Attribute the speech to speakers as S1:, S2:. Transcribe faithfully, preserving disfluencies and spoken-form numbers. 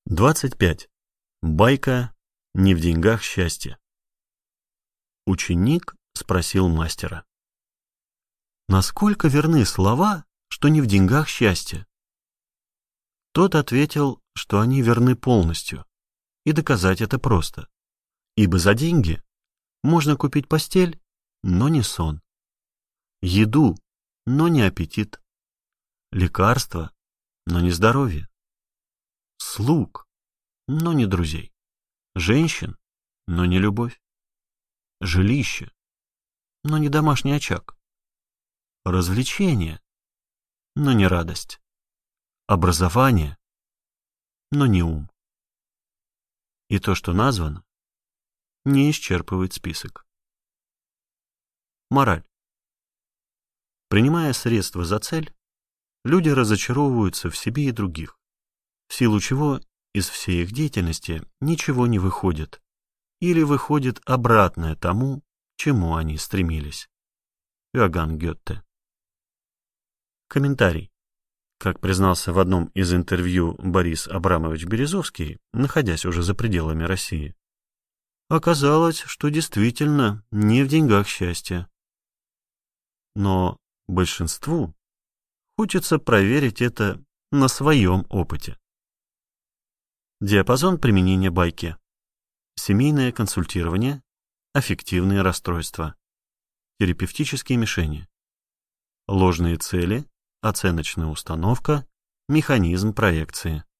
S1: двадцать пять. Байка «Не в деньгах счастье». Ученик спросил мастера: «Насколько верны слова, что не в деньгах счастье?» Тот ответил, что они верны полностью, и доказать это просто, ибо за деньги можно купить постель, но не сон, еду, но не аппетит, лекарства, но не здоровье, слуг, но не друзей, женщин, но не любовь, жилище, но не домашний очаг, развлечения, но не радость, образование, но не ум. И то, что названо, не исчерпывает список. Мораль. Принимая средства за цель, люди разочаровываются в себе и других, в силу чего из всей их деятельности ничего не выходит или выходит обратное тому, к чему они стремились. Иоганн Гёте. Комментарий. Как признался в одном из интервью Борис Абрамович Березовский, находясь уже за пределами России, оказалось, что действительно не в деньгах счастье. Но большинству хочется проверить это на своем опыте. Диапазон применения байки. Семейное консультирование, аффективные расстройства, терапевтические мишени, ложные цели, оценочная установка, механизм проекции.